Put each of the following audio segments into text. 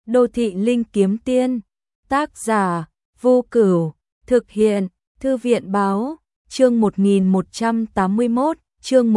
Đô thị linh kiếm tiên, tác giả, Vô Cửu, thực hiện, Thư viện báo, chương 1181, chương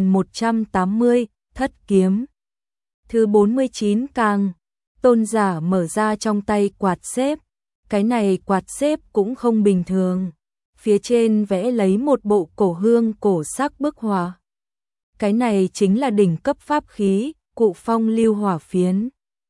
1180, thất kiếm. Thứ 49 càng, Tôn giả mở ra trong tay quạt xếp, cái này quạt xếp cũng không bình thường, phía trên vẽ lấy một bộ cổ hương cổ sắc bức họa. Cái này chính là đỉnh cấp pháp khí, Cụ Phong Lưu Hỏa Phiến.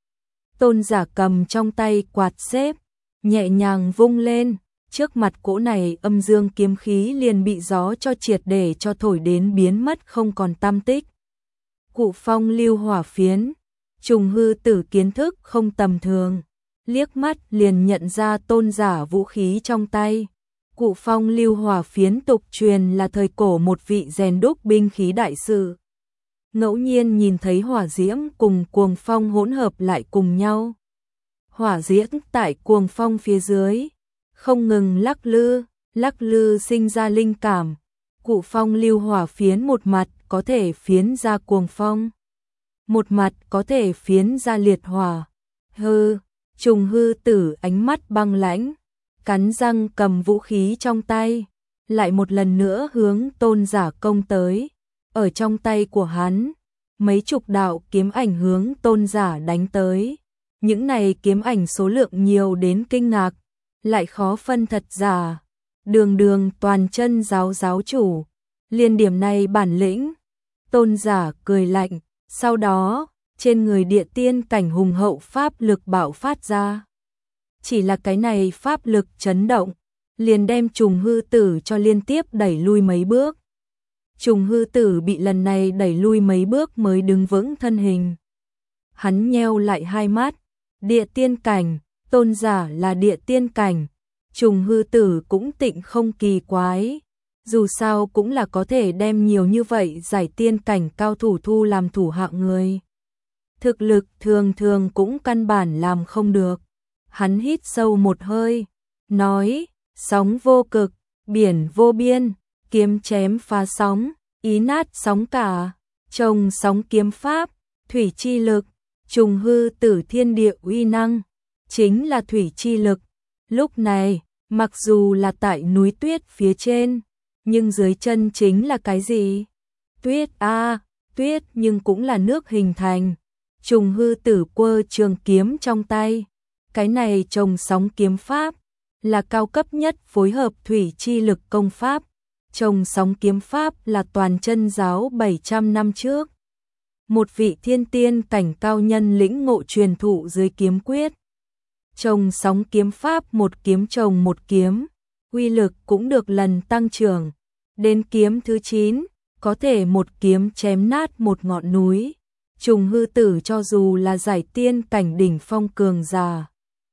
Tôn giả cầm trong tay quạt xếp, nhẹ nhàng vung lên, trước mặt cỗ này âm dương kiếm khí liền bị gió cho triệt để cho thổi đến biến mất không còn tăm tích. Cụ Phong Lưu Hỏa Phiến, Trùng Hư Tử kiến thức không tầm thường, liếc mắt liền nhận ra tôn giả vũ khí trong tay. Cụ Phong Lưu Hỏa Phiến tục truyền là thời cổ một vị rèn đúc binh khí đại sư. Ngẫu nhiên nhìn thấy hỏa diễm cùng cuồng phong hỗn hợp lại cùng nhau. Hỏa diễm tại cuồng phong phía dưới, không ngừng lắc lư sinh ra linh cảm. Cụ Phong Lưu Hỏa Phiến một mặt có thể phiến ra cuồng phong, một mặt có thể phiến ra liệt hỏa. Trùng Hư Tử ánh mắt băng lãnh, cắn răng cầm vũ khí trong tay, lại một lần nữa hướng tôn giả công tới. Ở trong tay của hắn, mấy chục đạo kiếm ảnh hướng tôn giả đánh tới. Những này kiếm ảnh số lượng nhiều đến kinh ngạc, lại khó phân thật giả. Đường toàn chân giáo chủ, liền điểm này bản lĩnh. Tôn giả cười lạnh, sau đó, trên người địa tiên cảnh hùng hậu pháp lực bạo phát ra. Chỉ là cái này pháp lực chấn động, liền đem Trùng Hư Tử cho liên tiếp đẩy lui mấy bước. Trùng Hư Tử bị lần này đẩy lui mấy bước mới đứng vững thân hình. Hắn nheo lại hai mắt, địa tiên cảnh, tôn giả là địa tiên cảnh, Trùng Hư Tử cũng tịnh không kỳ quái, dù sao cũng là có thể đem nhiều như vậy giải tiên cảnh cao thủ thu làm thủ hạ người. Thực lực thường cũng căn bản làm không được. Hắn hít sâu một hơi, nói, sóng vô cực, biển vô biên, kiếm chém phá sóng, ý nát sóng cả, trồng sóng kiếm pháp, thủy chi lực, Trùng Hư Tử thiên địa uy năng, chính là thủy chi lực. Lúc này, mặc dù là tại núi tuyết phía trên, nhưng dưới chân chính là cái gì? Tuyết tuyết nhưng cũng là nước hình thành. Trùng Hư Tử quơ trường kiếm trong tay, cái này trồng sóng kiếm pháp, là cao cấp nhất phối hợp thủy chi lực công pháp. Trồng sóng kiếm pháp là toàn chân giáo 700 năm trước. Một vị thiên tiên cảnh cao nhân lĩnh ngộ truyền thụ dưới kiếm quyết. Trồng sóng kiếm pháp một kiếm trồng một kiếm, uy lực cũng được lần tăng trưởng. Đến kiếm thứ 9, có thể một kiếm chém nát một ngọn núi. Trùng Hư Tử cho dù là giải tiên cảnh đỉnh phong cường giả,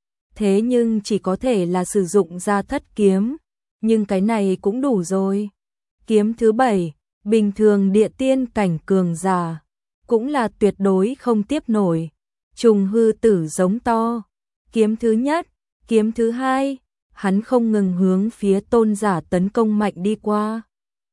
thế nhưng chỉ có thể là sử dụng ra thất kiếm, nhưng cái này cũng đủ rồi. Kiếm thứ 7, bình thường địa tiên cảnh cường giả, cũng là tuyệt đối không tiếp nổi. Trùng Hư Tử giống to, kiếm thứ nhất, kiếm thứ hai, hắn không ngừng hướng phía tôn giả tấn công mạnh đi qua.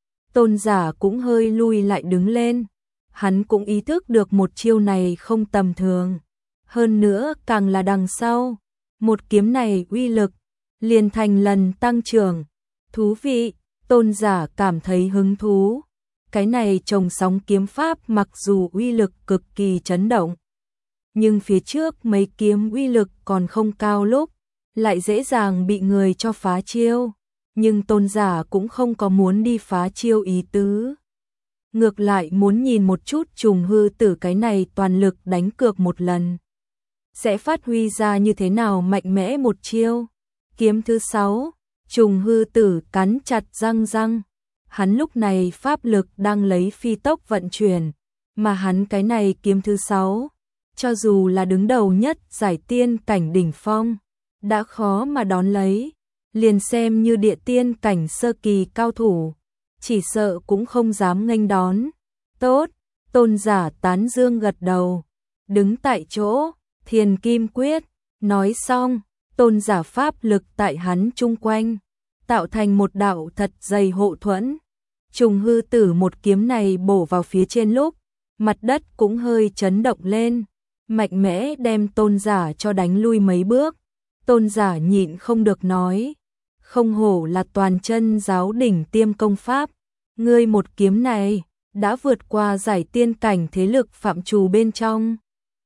Tôn giả cũng hơi lui lại đứng lên, hắn cũng ý thức được một chiêu này không tầm thường. Hơn nữa càng là đằng sau, một kiếm này uy lực, liền thành lần tăng trưởng. Thú vị, tôn giả cảm thấy hứng thú. Cái này trồng sóng kiếm pháp mặc dù uy lực cực kỳ chấn động, nhưng phía trước mấy kiếm uy lực còn không cao lúc, lại dễ dàng bị người cho phá chiêu. Nhưng tôn giả cũng không có muốn đi phá chiêu ý tứ. Ngược lại muốn nhìn một chút Trùng Hư Tử cái này toàn lực đánh cược một lần, sẽ phát huy ra như thế nào mạnh mẽ một chiêu. Kiếm thứ 6, Trùng Hư Tử cắn chặt răng. Hắn lúc này pháp lực đang lấy phi tốc vận chuyển, mà hắn cái này kiếm thứ 6, cho dù là đứng đầu nhất giải tiên cảnh đỉnh phong, đã khó mà đón lấy, liền xem như địa tiên cảnh sơ kỳ cao thủ, chỉ sợ cũng không dám nghênh đón. Tốt, tôn giả tán dương gật đầu, đứng tại chỗ, thiền kim quyết, nói xong, tôn giả pháp lực tại hắn chung quanh, tạo thành một đạo thật dày hộ thuẫn. Trùng Hư Tử một kiếm này bổ vào phía trên lúc, mặt đất cũng hơi chấn động lên, mạnh mẽ đem Tôn Giả cho đánh lui mấy bước. Tôn Giả nhịn không được nói, không hổ là toàn chân giáo đỉnh tiêm công pháp, ngươi một kiếm này đã vượt qua giải tiên cảnh thế lực phạm trù bên trong.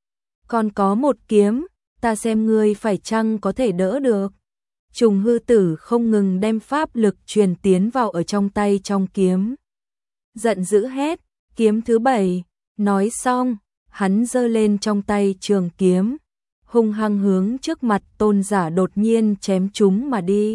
Còn có một kiếm, ta xem ngươi phải chăng có thể đỡ được. Trùng hư tử không ngừng đem pháp lực truyền tiến vào ở trong tay trong kiếm. Giận dữ hét, kiếm thứ 7, nói xong, hắn giơ lên trong tay trường kiếm, hung hăng hướng trước mặt Tôn Giả đột nhiên chém chúng mà đi.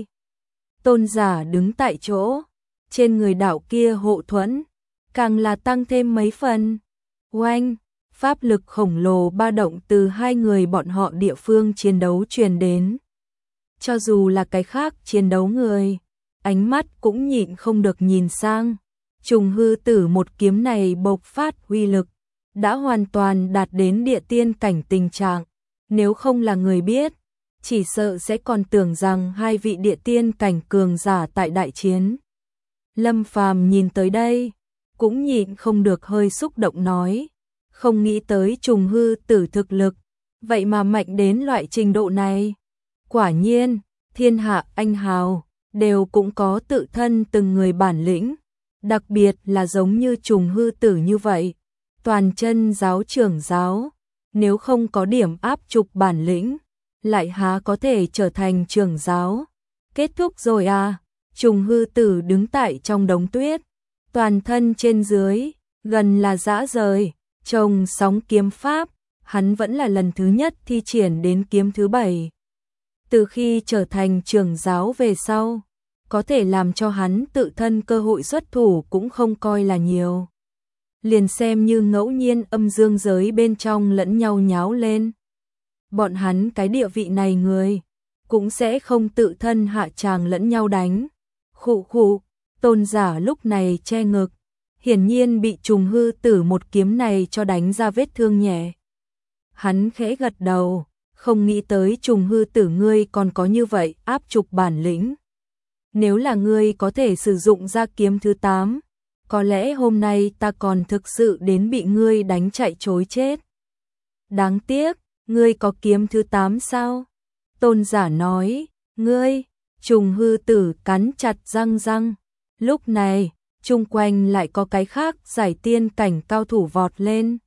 Tôn Giả đứng tại chỗ, trên người đạo kia hộ thuẫn, càng là tăng thêm mấy phần. Oanh, pháp lực khổng lồ ba động từ hai người bọn họ địa phương chiến đấu truyền đến. Cho dù là cái khác chiến đấu người, ánh mắt cũng nhịn không được nhìn sang. Trùng hư tử một kiếm này bộc phát uy lực, đã hoàn toàn đạt đến địa tiên cảnh tình trạng. Nếu không là người biết, chỉ sợ sẽ còn tưởng rằng hai vị địa tiên cảnh cường giả tại đại chiến. Lâm Phàm nhìn tới đây, cũng nhịn không được hơi xúc động nói, không nghĩ tới trùng hư tử thực lực, vậy mà mạnh đến loại trình độ này. Quả nhiên, thiên hạ anh hào, đều cũng có tự thân từng người bản lĩnh, đặc biệt là giống như trùng hư tử như vậy. Toàn chân giáo trưởng giáo, nếu không có điểm áp trục bản lĩnh, lại há có thể trở thành trưởng giáo. Kết thúc rồi à? Trùng hư tử đứng tại trong đống tuyết, toàn thân trên dưới, gần là rã rời, trông sóng kiếm pháp, hắn vẫn là lần thứ nhất thi triển đến kiếm thứ 7. Từ khi trở thành trưởng giáo về sau, có thể làm cho hắn tự thân cơ hội xuất thủ cũng không coi là nhiều. Liền xem như ngẫu nhiên âm dương giới bên trong lẫn nhau nháo lên. Bọn hắn cái địa vị này người, cũng sẽ không tự thân hạ tràng lẫn nhau đánh. Khụ khụ, Tôn Giả lúc này che ngực, hiển nhiên bị trùng hư tử một kiếm này cho đánh ra vết thương nhẹ. Hắn khẽ gật đầu, không nghĩ tới trùng hư tử ngươi còn có như vậy áp trục bản lĩnh. Nếu là ngươi có thể sử dụng ra kiếm thứ 8, có lẽ hôm nay ta còn thực sự đến bị ngươi đánh chạy trối chết. Đáng tiếc, ngươi có kiếm thứ 8 sao? Tôn Giả nói, ngươi, trùng hư tử cắn chặt răng. Lúc này, chung quanh lại có cái khác giải tiên cảnh cao thủ vọt lên.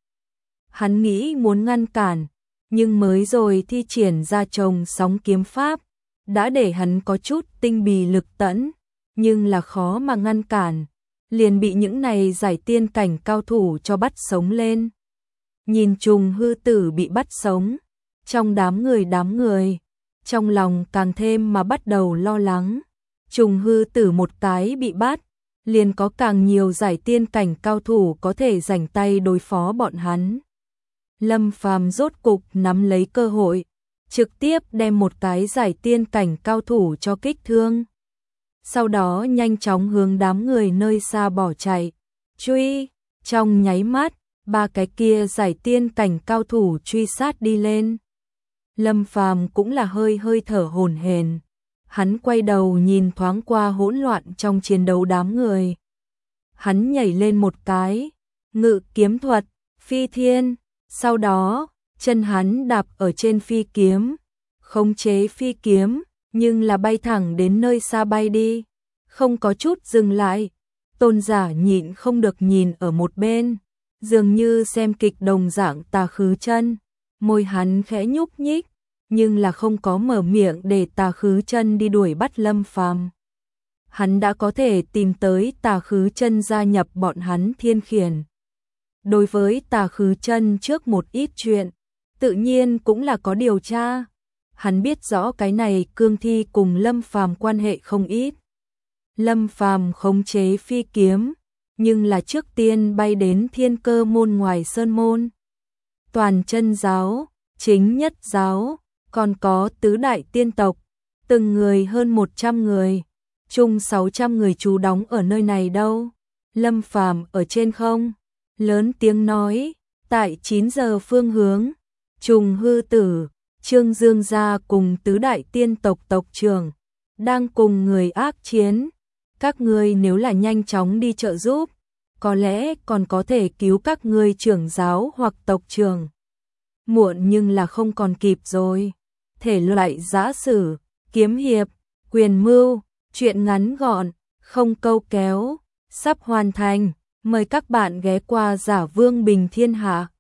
Hắn nghĩ muốn ngăn cản, nhưng mới rồi thi triển ra chồng sóng kiếm pháp, đã để hắn có chút tinh bì lực tẫn, nhưng là khó mà ngăn cản, liền bị những này giải tiên cảnh cao thủ cho bắt sống lên. Nhìn trùng hư tử bị bắt sống, trong đám người, trong lòng càng thêm mà bắt đầu lo lắng. Trùng hư tử một cái bị bắt, liền có càng nhiều giải tiên cảnh cao thủ có thể rảnh tay đối phó bọn hắn. Lâm Phàm rốt cục nắm lấy cơ hội, trực tiếp đem một cái giải tiên cảnh cao thủ cho kích thương. Sau đó nhanh chóng hướng đám người nơi xa bỏ chạy. Truy, trong nháy mắt, ba cái kia giải tiên cảnh cao thủ truy sát đi lên. Lâm Phàm cũng là hơi thở hổn hển. Hắn quay đầu nhìn thoáng qua hỗn loạn trong chiến đấu đám người. Hắn nhảy lên một cái, ngự kiếm thuật, phi thiên, sau đó, chân hắn đạp ở trên phi kiếm, khống chế phi kiếm, nhưng là bay thẳng đến nơi xa bay đi, không có chút dừng lại. Tôn Giả nhịn không được nhìn ở một bên, dường như xem kịch đồng dạng Tà Khứ Chân, môi hắn khẽ nhúc nhích, nhưng là không có mở miệng để Tà Khứ Chân đi đuổi bắt Lâm Phàm. Hắn đã có thể tìm tới Tà Khứ Chân gia nhập bọn hắn Thiên Khiển. Đối với Tà Khứ Chân trước một ít chuyện, tự nhiên cũng là có điều tra. Hắn biết rõ cái này cương thi cùng Lâm Phàm quan hệ không ít. Lâm Phàm khống chế phi kiếm, nhưng là trước tiên bay đến Thiên Cơ môn ngoài sơn môn. Toàn chân giáo, chính nhất giáo, còn có tứ đại tiên tộc, từng người hơn 100 người, chung 600 người trú đóng ở nơi này đâu. Lâm Phàm ở trên không, lớn tiếng nói, tại 9 giờ phương hướng, trùng hư tử, Trương Dương gia cùng tứ đại tiên tộc tộc trưởng, đang cùng người ác chiến. Các ngươi nếu là nhanh chóng đi trợ giúp, có lẽ còn có thể cứu các ngươi trưởng giáo hoặc tộc trưởng. muộn nhưng là không còn kịp rồi. Thể loại giã sử, kiếm hiệp, quyền mưu, truyện ngắn gọn, không câu kéo, sắp hoàn thành. Mời các bạn ghé qua Giả Vương Bình Thiên Hạ.